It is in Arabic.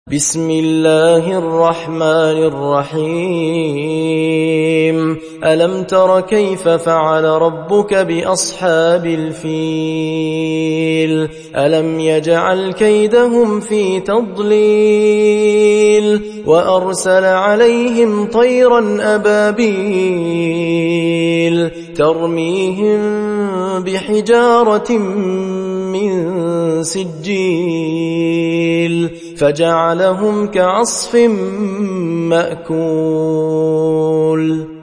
بسم الله الرحمن الرحيم ألم تر كيف فعل ربك بأصحاب الفيل ألم يجعل كيدهم في تضليل وأرسل عليهم طيرا أبابيل ترميهم بحجارة من سجيل فجعلهم كعصف مأكول